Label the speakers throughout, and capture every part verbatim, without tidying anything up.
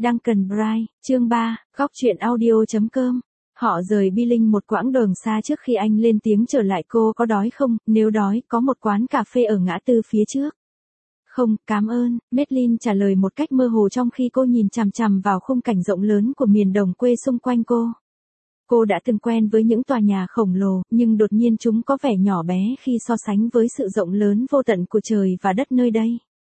Speaker 1: Duncan Bright, chương ba, góc truyện audio chấm com. Họ rời Billings một quãng đường xa trước khi anh lên tiếng trở lại. Cô có đói không? Nếu đói, có một quán cà phê ở ngã tư phía trước. Không, cảm ơn, Madeline trả lời một cách mơ hồ trong khi cô nhìn chằm chằm vào khung cảnh rộng lớn của miền đồng quê xung quanh cô. Cô đã từng quen với những tòa nhà khổng lồ, nhưng đột nhiên chúng có vẻ nhỏ bé khi so sánh với sự rộng lớn vô tận của trời và đất nơi đây.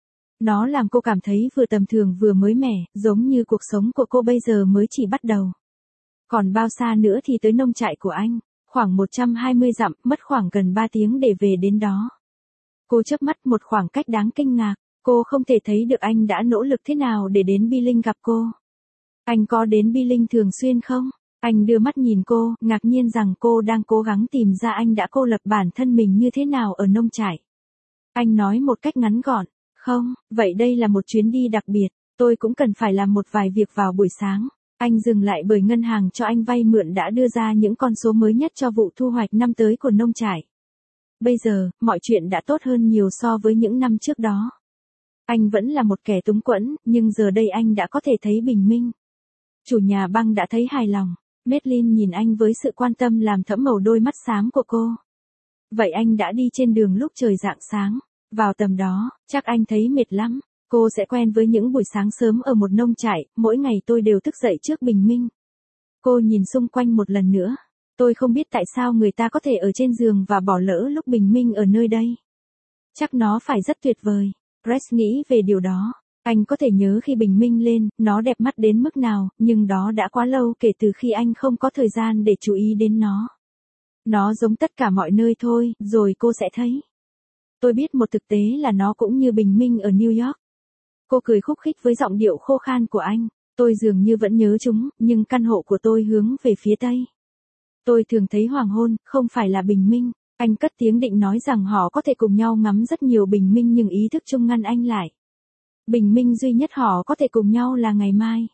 Speaker 1: Nó làm cô cảm thấy vừa tầm thường vừa mới mẻ, giống như cuộc sống của cô bây giờ mới chỉ bắt đầu. Còn bao xa nữa thì tới nông trại của anh? Khoảng một trăm hai mươi dặm, mất khoảng gần ba tiếng để về đến đó. Cô chớp mắt, một khoảng cách đáng kinh ngạc. Cô không thể thấy được anh đã nỗ lực thế nào để đến Billings gặp cô. Anh có đến Billings thường xuyên không? Anh đưa mắt nhìn cô, ngạc nhiên rằng cô đang cố gắng tìm ra anh đã cô lập bản thân mình như thế nào ở nông trại. Anh nói một cách ngắn gọn. Không, vậy đây là một chuyến đi đặc biệt, tôi cũng cần phải làm một vài việc vào buổi sáng. Anh dừng lại bởi ngân hàng cho anh vay mượn đã đưa ra những con số mới nhất cho vụ thu hoạch năm tới của nông trại. Bây giờ, mọi chuyện đã tốt hơn nhiều so với những năm trước đó. Anh vẫn là một kẻ túng quẫn, nhưng giờ đây anh đã có thể thấy bình minh. Chủ nhà băng đã thấy hài lòng. Madeline nhìn anh với sự quan tâm làm thẫm màu đôi mắt xám của cô. Vậy anh đã đi trên đường lúc trời rạng sáng. Vào tầm đó, chắc anh thấy mệt lắm. Cô sẽ quen với những buổi sáng sớm ở một nông trại, mỗi ngày tôi đều thức dậy trước bình minh. Cô nhìn xung quanh một lần nữa. Tôi không biết tại sao người ta có thể ở trên giường và bỏ lỡ lúc bình minh ở nơi đây. Chắc nó phải rất tuyệt vời. Brett nghĩ về điều đó. Anh có thể nhớ khi bình minh lên, nó đẹp mắt đến mức nào, nhưng đó đã quá lâu kể từ khi anh không có thời gian để chú ý đến nó. Nó giống tất cả mọi nơi thôi, rồi cô sẽ thấy. Tôi biết một thực tế là nó cũng như bình minh ở New York. Cô cười khúc khích với giọng điệu khô khan của anh. Tôi dường như vẫn nhớ chúng, nhưng căn hộ của tôi hướng về phía tây. Tôi thường thấy hoàng hôn, không phải là bình minh. Anh cất tiếng định nói rằng họ có thể cùng nhau ngắm rất nhiều bình minh nhưng ý thức chung ngăn anh lại. Bình minh duy nhất họ có thể cùng nhau là ngày mai.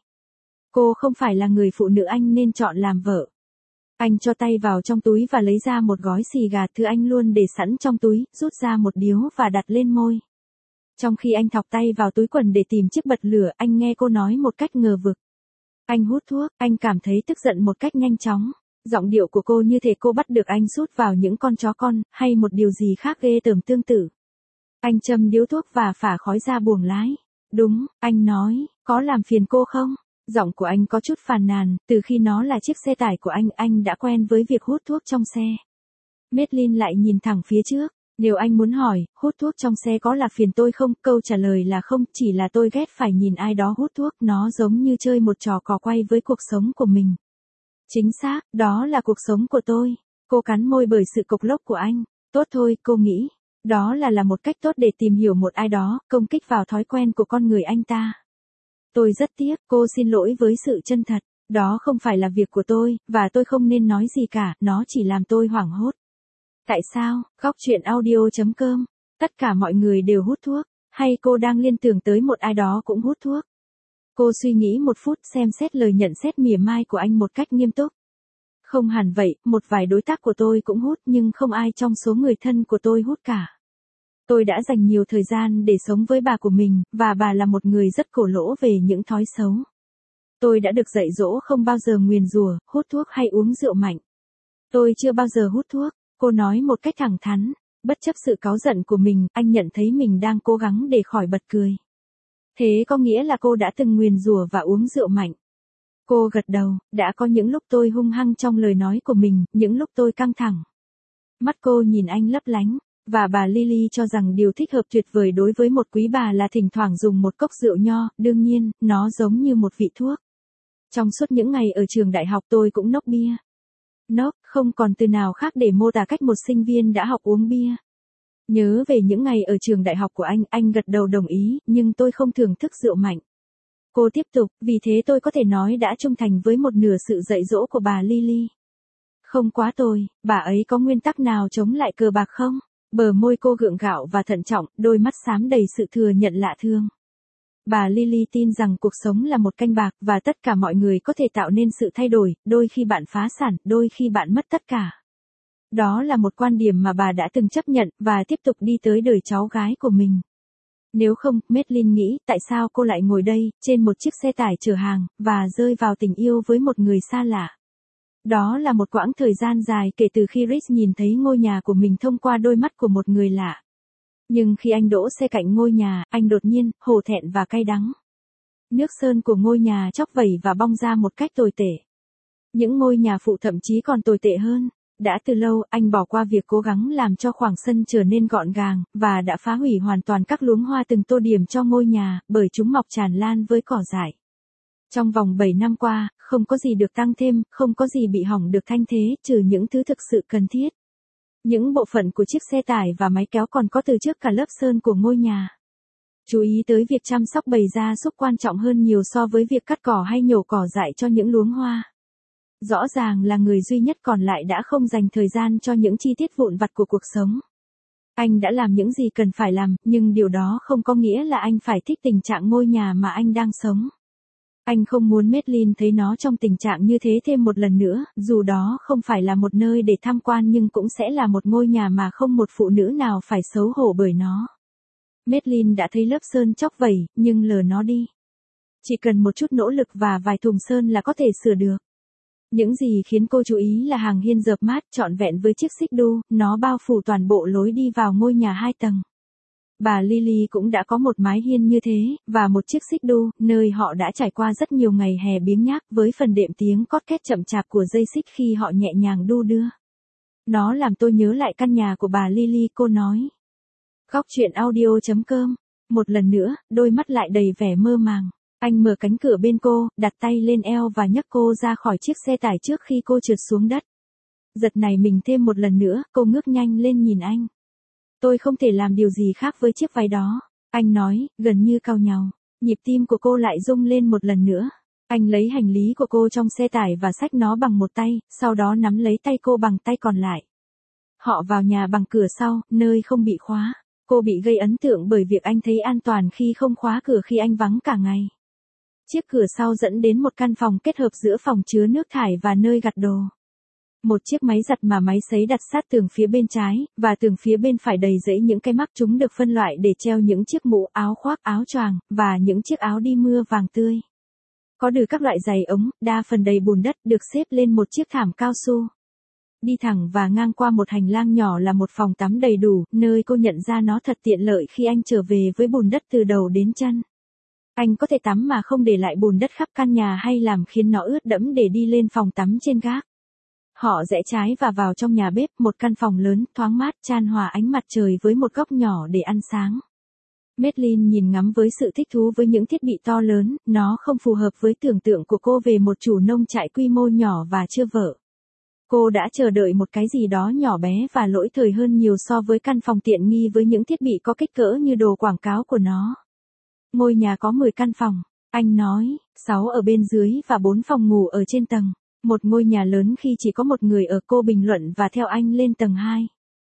Speaker 1: Cô không phải là người phụ nữ anh nên chọn làm vợ. Anh cho tay vào trong túi và lấy ra một gói xì gà thứ anh luôn để sẵn trong túi, rút ra một điếu và đặt lên môi. Trong khi anh thọc tay vào túi quần để tìm chiếc bật lửa, anh nghe cô nói một cách ngờ vực. Anh hút thuốc, anh cảm thấy tức giận một cách nhanh chóng. Giọng điệu của cô như thể cô bắt được anh sút vào những con chó con, hay một điều gì khác ghê tởm tương tự. Anh châm điếu thuốc và phả khói ra buồng lái. Đúng, anh nói, có làm phiền cô không? Giọng của anh có chút phàn nàn, từ khi nó là chiếc xe tải của anh, anh đã quen với việc hút thuốc trong xe. Madeline lại nhìn thẳng phía trước. Nếu anh muốn hỏi, hút thuốc trong xe có là phiền tôi không? Câu trả lời là không, chỉ là tôi ghét phải nhìn ai đó hút thuốc, nó giống như chơi một trò cò quay với cuộc sống của mình. Chính xác, đó là cuộc sống của tôi. Cô cắn môi bởi sự cộc lốc của anh. Tốt thôi, cô nghĩ. Đó là là một cách tốt để tìm hiểu một ai đó, công kích vào thói quen của con người anh ta. Tôi rất tiếc, cô xin lỗi với sự chân thật. Đó không phải là việc của tôi, và tôi không nên nói gì cả, nó chỉ làm tôi hoảng hốt. Tại sao? Góc truyện audio chấm com. Tất cả mọi người đều hút thuốc, hay cô đang liên tưởng tới một ai đó cũng hút thuốc? Cô suy nghĩ một phút xem xét lời nhận xét mỉa mai của anh một cách nghiêm túc. Không hẳn vậy, một vài đối tác của tôi cũng hút nhưng không ai trong số người thân của tôi hút cả. Tôi đã dành nhiều thời gian để sống với bà của mình, và bà là một người rất cổ lỗ về những thói xấu. Tôi đã được dạy dỗ không bao giờ nguyền rủa, hút thuốc hay uống rượu mạnh. Tôi chưa bao giờ hút thuốc, cô nói một cách thẳng thắn. Bất chấp sự cáu giận của mình, anh nhận thấy mình đang cố gắng để khỏi bật cười. Thế có nghĩa là cô đã từng nguyền rủa và uống rượu mạnh. Cô gật đầu, đã có những lúc tôi hung hăng trong lời nói của mình, những lúc tôi căng thẳng. Mắt cô nhìn anh lấp lánh, và bà Lily cho rằng điều thích hợp tuyệt vời đối với một quý bà là thỉnh thoảng dùng một cốc rượu nho, đương nhiên, nó giống như một vị thuốc. Trong suốt những ngày ở trường đại học tôi cũng nốc bia. Nốc, không còn từ nào khác để mô tả cách một sinh viên đã học uống bia. Nhớ về những ngày ở trường đại học của anh, anh gật đầu đồng ý, nhưng tôi không thưởng thức rượu mạnh. Cô tiếp tục, vì thế tôi có thể nói đã trung thành với một nửa sự dạy dỗ của bà Lily. Không quá tồi, bà ấy có nguyên tắc nào chống lại cờ bạc không? Bờ môi cô gượng gạo và thận trọng, đôi mắt xám đầy sự thừa nhận lạ thương. Bà Lily tin rằng cuộc sống là một canh bạc và tất cả mọi người có thể tạo nên sự thay đổi, đôi khi bạn phá sản, đôi khi bạn mất tất cả. Đó là một quan điểm mà bà đã từng chấp nhận và tiếp tục đi tới đời cháu gái của mình. Nếu không, Madeline nghĩ, tại sao cô lại ngồi đây, trên một chiếc xe tải chở hàng, và rơi vào tình yêu với một người xa lạ. Đó là một quãng thời gian dài kể từ khi Rich nhìn thấy ngôi nhà của mình thông qua đôi mắt của một người lạ. Nhưng khi anh đỗ xe cạnh ngôi nhà, anh đột nhiên, hổ thẹn và cay đắng. Nước sơn của ngôi nhà chóc vẩy và bong ra một cách tồi tệ. Những ngôi nhà phụ thậm chí còn tồi tệ hơn. Đã từ lâu, anh bỏ qua việc cố gắng làm cho khoảng sân trở nên gọn gàng, và đã phá hủy hoàn toàn các luống hoa từng tô điểm cho ngôi nhà, bởi chúng mọc tràn lan với cỏ dại. Trong vòng bảy năm qua, không có gì được tăng thêm, không có gì bị hỏng được thay thế, trừ những thứ thực sự cần thiết. Những bộ phận của chiếc xe tải và máy kéo còn có từ trước cả lớp sơn của ngôi nhà. Chú ý tới việc chăm sóc bầy gia súc quan trọng hơn nhiều so với việc cắt cỏ hay nhổ cỏ dại cho những luống hoa. Rõ ràng là người duy nhất còn lại đã không dành thời gian cho những chi tiết vụn vặt của cuộc sống. Anh đã làm những gì cần phải làm, nhưng điều đó không có nghĩa là anh phải thích tình trạng ngôi nhà mà anh đang sống. Anh không muốn Madeline thấy nó trong tình trạng như thế thêm một lần nữa, dù đó không phải là một nơi để tham quan nhưng cũng sẽ là một ngôi nhà mà không một phụ nữ nào phải xấu hổ bởi nó. Madeline đã thấy lớp sơn chóc vẩy, nhưng lờ nó đi. Chỉ cần một chút nỗ lực và vài thùng sơn là có thể sửa được. Những gì khiến cô chú ý là hàng hiên rợp mát trọn vẹn với chiếc xích đu, nó bao phủ toàn bộ lối đi vào ngôi nhà hai tầng. Bà Lily cũng đã có một mái hiên như thế, và một chiếc xích đu, nơi họ đã trải qua rất nhiều ngày hè biếng nhác với phần đệm tiếng cót két chậm chạp của dây xích khi họ nhẹ nhàng đu đưa. Nó làm tôi nhớ lại căn nhà của bà Lily, cô nói. Góc chuyện audio chấm com. Một lần nữa, đôi mắt lại đầy vẻ mơ màng. Anh mở cánh cửa bên cô, đặt tay lên eo và nhấc cô ra khỏi chiếc xe tải trước khi cô trượt xuống đất. Giật nảy mình thêm một lần nữa, cô ngước nhanh lên nhìn anh. Tôi không thể làm điều gì khác với chiếc váy đó, anh nói, gần như cau nhàu. Nhịp tim của cô lại rung lên một lần nữa. Anh lấy hành lý của cô trong xe tải và xách nó bằng một tay, sau đó nắm lấy tay cô bằng tay còn lại. Họ vào nhà bằng cửa sau, nơi không bị khóa. Cô bị gây ấn tượng bởi việc anh thấy an toàn khi không khóa cửa khi anh vắng cả ngày. Chiếc cửa sau dẫn đến một căn phòng kết hợp giữa phòng chứa nước thải và nơi giặt đồ. Một chiếc máy giặt mà máy sấy đặt sát tường phía bên trái, và tường phía bên phải đầy rẫy những cái mắc. Chúng được phân loại để treo những chiếc mũ, áo khoác, áo choàng, và những chiếc áo đi mưa vàng tươi. Có đủ các loại giày ống, đa phần đầy bùn đất, được xếp lên một chiếc thảm cao su. Đi thẳng và ngang qua một hành lang nhỏ là một phòng tắm đầy đủ, nơi cô nhận ra nó thật tiện lợi khi anh trở về với bùn đất từ đầu đến chân. Anh có thể tắm mà không để lại bùn đất khắp căn nhà hay làm khiến nó ướt đẫm để đi lên phòng tắm trên gác. Họ rẽ trái và vào trong nhà bếp, một căn phòng lớn, thoáng mát, chan hòa ánh mặt trời với một góc nhỏ để ăn sáng. Madeline nhìn ngắm với sự thích thú với những thiết bị to lớn, nó không phù hợp với tưởng tượng của cô về một chủ nông trại quy mô nhỏ và chưa vợ. Cô đã chờ đợi một cái gì đó nhỏ bé và lỗi thời hơn nhiều so với căn phòng tiện nghi với những thiết bị có kích cỡ như đồ quảng cáo của nó. Ngôi nhà có mười căn phòng, anh nói, sáu ở bên dưới và bốn phòng ngủ ở trên tầng. Một ngôi nhà lớn khi chỉ có một người ở, cô bình luận và theo anh lên tầng hai.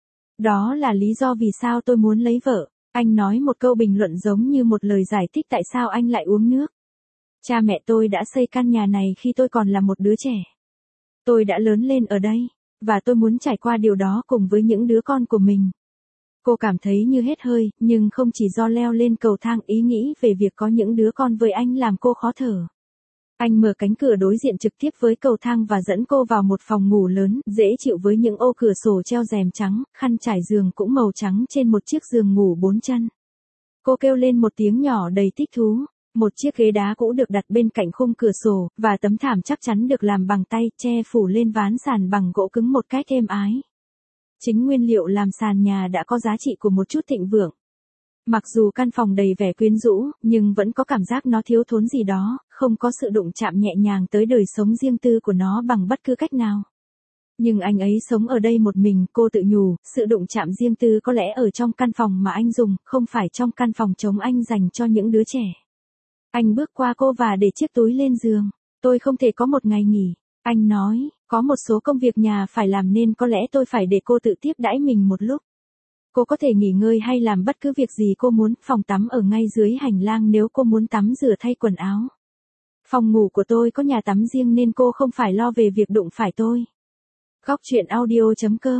Speaker 1: Đó là lý do vì sao tôi muốn lấy vợ. Anh nói một câu bình luận giống như một lời giải thích tại sao anh lại uống nước. Cha mẹ tôi đã xây căn nhà này khi tôi còn là một đứa trẻ. Tôi đã lớn lên ở đây, và tôi muốn trải qua điều đó cùng với những đứa con của mình. Cô cảm thấy như hết hơi, nhưng không chỉ do leo lên cầu thang, ý nghĩ về việc có những đứa con với anh làm cô khó thở. Anh mở cánh cửa đối diện trực tiếp với cầu thang và dẫn cô vào một phòng ngủ lớn, dễ chịu với những ô cửa sổ treo rèm trắng, khăn trải giường cũng màu trắng trên một chiếc giường ngủ bốn chân. Cô kêu lên một tiếng nhỏ đầy thích thú. Một chiếc ghế đá cũ được đặt bên cạnh khung cửa sổ, và tấm thảm chắc chắn được làm bằng tay, che phủ lên ván sàn bằng gỗ cứng một cách êm ái. Chính nguyên liệu làm sàn nhà đã có giá trị của một chút thịnh vượng. Mặc dù căn phòng đầy vẻ quyến rũ, nhưng vẫn có cảm giác nó thiếu thốn gì đó, không có sự đụng chạm nhẹ nhàng tới đời sống riêng tư của nó bằng bất cứ cách nào. Nhưng anh ấy sống ở đây một mình, cô tự nhủ, sự đụng chạm riêng tư có lẽ ở trong căn phòng mà anh dùng, không phải trong căn phòng trống anh dành cho những đứa trẻ. Anh bước qua cô và để chiếc túi lên giường. Tôi không thể có một ngày nghỉ. Anh nói, có một số công việc nhà phải làm nên có lẽ tôi phải để cô tự tiếp đãi mình một lúc. Cô có thể nghỉ ngơi hay làm bất cứ việc gì cô muốn, phòng tắm ở ngay dưới hành lang nếu cô muốn tắm rửa thay quần áo. Phòng ngủ của tôi có nhà tắm riêng nên cô không phải lo về việc đụng phải tôi. Góc chuyện audio chấm com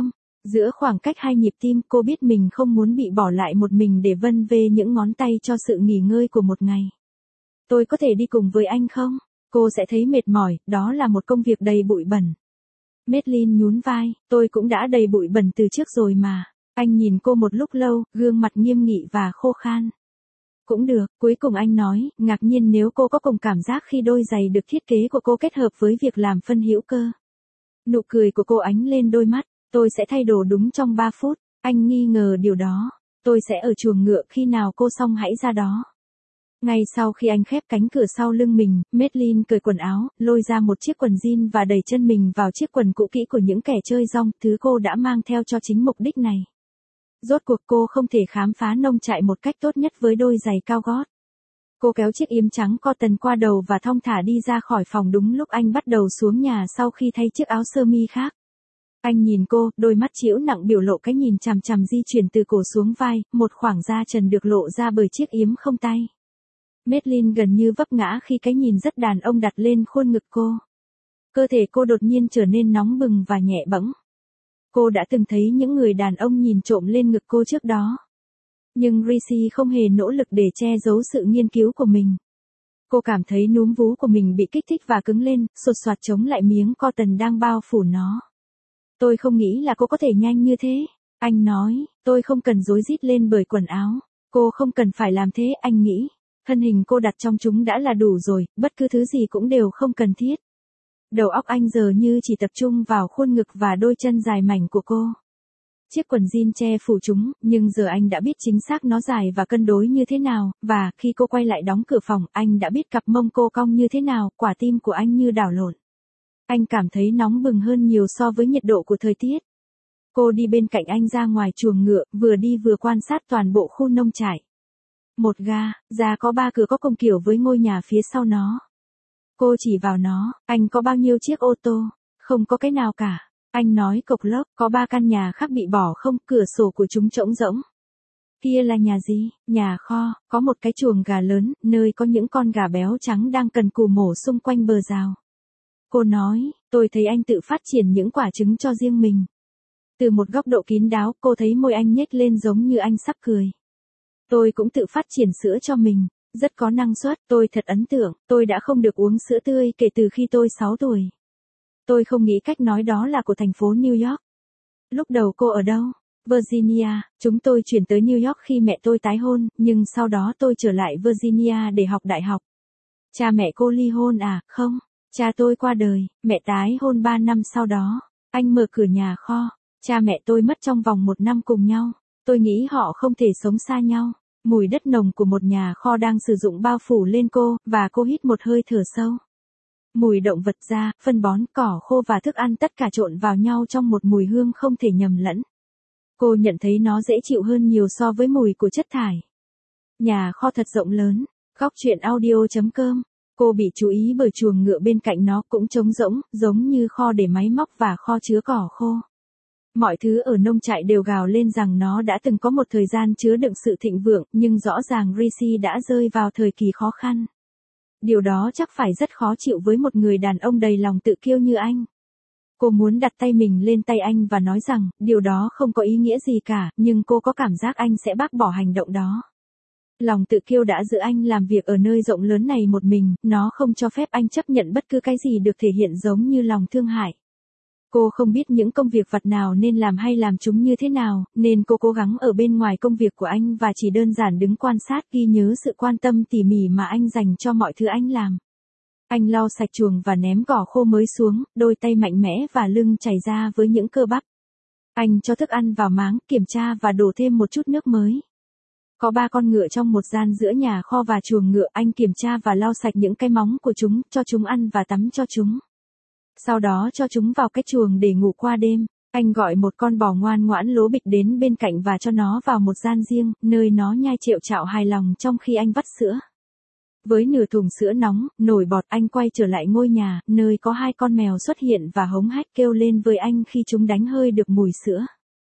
Speaker 1: Giữa khoảng cách hai nhịp tim, cô biết mình không muốn bị bỏ lại một mình để vân vê những ngón tay cho sự nghỉ ngơi của một ngày. Tôi có thể đi cùng với anh không? Cô sẽ thấy mệt mỏi, đó là một công việc đầy bụi bẩn. Madeline nhún vai, tôi cũng đã đầy bụi bẩn từ trước rồi mà. Anh nhìn cô một lúc lâu, gương mặt nghiêm nghị và khô khan. Cũng được, cuối cùng anh nói, ngạc nhiên nếu cô có cùng cảm giác khi đôi giày được thiết kế của cô kết hợp với việc làm phân hữu cơ. Nụ cười của cô ánh lên đôi mắt, tôi sẽ thay đồ đúng trong ba phút, anh nghi ngờ điều đó. Tôi sẽ ở chuồng ngựa khi nào cô xong hãy ra đó. Ngay sau khi anh khép cánh cửa sau lưng mình, Madeline cởi quần áo, lôi ra một chiếc quần jean và đẩy chân mình vào chiếc quần cũ kỹ của những kẻ chơi rong, thứ cô đã mang theo cho chính mục đích này. Rốt cuộc cô không thể khám phá nông trại một cách tốt nhất với đôi giày cao gót. Cô kéo chiếc yếm trắng cotton qua đầu và thong thả đi ra khỏi phòng đúng lúc anh bắt đầu xuống nhà sau khi thay chiếc áo sơ mi khác. Anh nhìn cô, đôi mắt trĩu nặng biểu lộ cái nhìn chằm chằm di chuyển từ cổ xuống vai, một khoảng da trần được lộ ra bởi chiếc yếm không tay. Madeline gần như vấp ngã khi cái nhìn rất đàn ông đặt lên khuôn ngực cô. Cơ thể cô đột nhiên trở nên nóng bừng và nhẹ bẫng. Cô đã từng thấy những người đàn ông nhìn trộm lên ngực cô trước đó. Nhưng Rishi không hề nỗ lực để che giấu sự nghiên cứu của mình. Cô cảm thấy núm vú của mình bị kích thích và cứng lên, sột soạt chống lại miếng cotton đang bao phủ nó. Tôi không nghĩ là cô có thể nhanh như thế. Anh nói, tôi không cần rối rít lên bởi quần áo. Cô không cần phải làm thế, anh nghĩ. Thân hình cô đặt trong chúng đã là đủ rồi, bất cứ thứ gì cũng đều không cần thiết. Đầu óc anh giờ như chỉ tập trung vào khuôn ngực và đôi chân dài mảnh của cô. Chiếc quần jean che phủ chúng, nhưng giờ anh đã biết chính xác nó dài và cân đối như thế nào, và khi cô quay lại đóng cửa phòng, anh đã biết cặp mông cô cong như thế nào, quả tim của anh như đảo lộn. Anh cảm thấy nóng bừng hơn nhiều so với nhiệt độ của thời tiết. Cô đi bên cạnh anh ra ngoài chuồng ngựa, vừa đi vừa quan sát toàn bộ khu nông trại. Một ga, ra có ba cửa có cùng kiểu với ngôi nhà phía sau nó. Cô chỉ vào nó, anh có bao nhiêu chiếc ô tô? Không có cái nào cả. Anh nói cộc lốc, có ba căn nhà khác bị bỏ không, cửa sổ của chúng trống rỗng. Kia là nhà gì? Nhà kho, có một cái chuồng gà lớn, nơi có những con gà béo trắng đang cần cù mổ xung quanh bờ rào. Cô nói, tôi thấy anh tự phát triển những quả trứng cho riêng mình. Từ một góc độ kín đáo, cô thấy môi anh nhếch lên giống như anh sắp cười. Tôi cũng tự phát triển sữa cho mình. Rất có năng suất, tôi thật ấn tượng, tôi đã không được uống sữa tươi kể từ khi tôi sáu tuổi. Tôi không nghĩ cách nói đó là của thành phố New York. Lúc đầu cô ở đâu? Virginia, chúng tôi chuyển tới New York khi mẹ tôi tái hôn, nhưng sau đó tôi trở lại Virginia để học đại học. Cha mẹ cô ly hôn à? Không, cha tôi qua đời, mẹ tái hôn ba năm sau đó. Anh mở cửa nhà kho, cha mẹ tôi mất trong vòng một năm cùng nhau. Tôi nghĩ họ không thể sống xa nhau. Mùi đất nồng của một nhà kho đang sử dụng bao phủ lên cô, và cô hít một hơi thở sâu. Mùi động vật da, phân bón, cỏ khô và thức ăn tất cả trộn vào nhau trong một mùi hương không thể nhầm lẫn. Cô nhận thấy nó dễ chịu hơn nhiều so với mùi của chất thải. Nhà kho thật rộng lớn. Góc truyện audio chấm com. Cô bị chú ý bởi chuồng ngựa bên cạnh nó cũng trống rỗng, giống như kho để máy móc và kho chứa cỏ khô. Mọi thứ ở nông trại đều gào lên rằng nó đã từng có một thời gian chứa đựng sự thịnh vượng, nhưng rõ ràng Rishi đã rơi vào thời kỳ khó khăn. Điều đó chắc phải rất khó chịu với một người đàn ông đầy lòng tự kiêu như anh. Cô muốn đặt tay mình lên tay anh và nói rằng, điều đó không có ý nghĩa gì cả, nhưng cô có cảm giác anh sẽ bác bỏ hành động đó. Lòng tự kiêu đã giữ anh làm việc ở nơi rộng lớn này một mình, nó không cho phép anh chấp nhận bất cứ cái gì được thể hiện giống như lòng thương hại. Cô không biết những công việc vặt nào nên làm hay làm chúng như thế nào, nên cô cố gắng ở bên ngoài công việc của anh và chỉ đơn giản đứng quan sát ghi nhớ sự quan tâm tỉ mỉ mà anh dành cho mọi thứ anh làm. Anh lau sạch chuồng và ném cỏ khô mới xuống, đôi tay mạnh mẽ và lưng chảy ra với những cơ bắp. Anh cho thức ăn vào máng, kiểm tra và đổ thêm một chút nước mới. Có ba con ngựa trong một gian giữa nhà kho và chuồng ngựa, anh kiểm tra và lau sạch những cái móng của chúng, cho chúng ăn và tắm cho chúng. Sau đó cho chúng vào cái chuồng để ngủ qua đêm. Anh gọi một con bò ngoan ngoãn lố bịch đến bên cạnh và cho nó vào một gian riêng, nơi nó nhai trệu trạo hài lòng trong khi anh vắt sữa. Với nửa thùng sữa nóng, nổi bọt, anh quay trở lại ngôi nhà, nơi có hai con mèo xuất hiện và hống hách kêu lên với anh khi chúng đánh hơi được mùi sữa.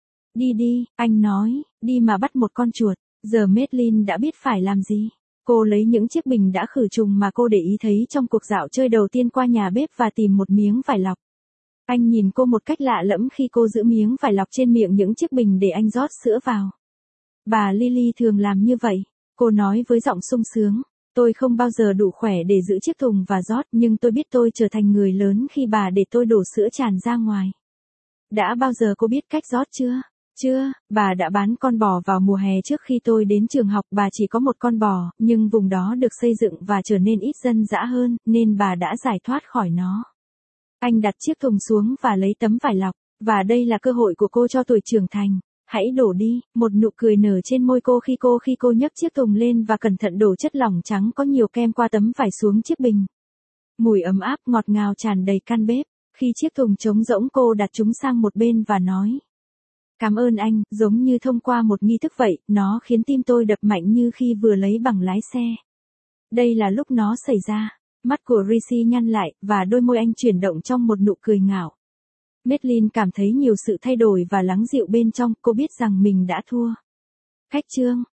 Speaker 1: Đi đi, anh nói, đi mà bắt một con chuột. Giờ Madeline đã biết phải làm gì. Cô lấy những chiếc bình đã khử trùng mà cô để ý thấy trong cuộc dạo chơi đầu tiên qua nhà bếp và tìm một miếng vải lọc. Anh nhìn cô một cách lạ lẫm khi cô giữ miếng vải lọc trên miệng những chiếc bình để anh rót sữa vào. Bà Lily thường làm như vậy, cô nói với giọng sung sướng. Tôi không bao giờ đủ khỏe để giữ chiếc thùng và rót, nhưng tôi biết tôi trở thành người lớn khi bà để tôi đổ sữa tràn ra ngoài. Đã bao giờ cô biết cách rót chưa? Chưa, bà đã bán con bò vào mùa hè trước khi tôi đến trường học. Bà chỉ có một con bò, nhưng vùng đó được xây dựng và trở nên ít dân dã hơn, nên bà đã giải thoát khỏi nó. Anh đặt chiếc thùng xuống và lấy tấm vải lọc. Và đây là cơ hội của cô cho tuổi trưởng thành. Hãy đổ đi, một nụ cười nở trên môi cô khi cô khi cô nhấc chiếc thùng lên và cẩn thận đổ chất lỏng trắng có nhiều kem qua tấm vải xuống chiếc bình. Mùi ấm áp ngọt ngào tràn đầy căn bếp. Khi chiếc thùng trống rỗng, cô đặt chúng sang một bên và nói: Cảm ơn anh, giống như thông qua một nghi thức vậy, nó khiến tim tôi đập mạnh như khi vừa lấy bằng lái xe. Đây là lúc nó xảy ra. Mắt của Rishi nhăn lại, và đôi môi anh chuyển động trong một nụ cười ngạo. Madeline cảm thấy nhiều sự thay đổi và lắng dịu bên trong, cô biết rằng mình đã thua. Khách chương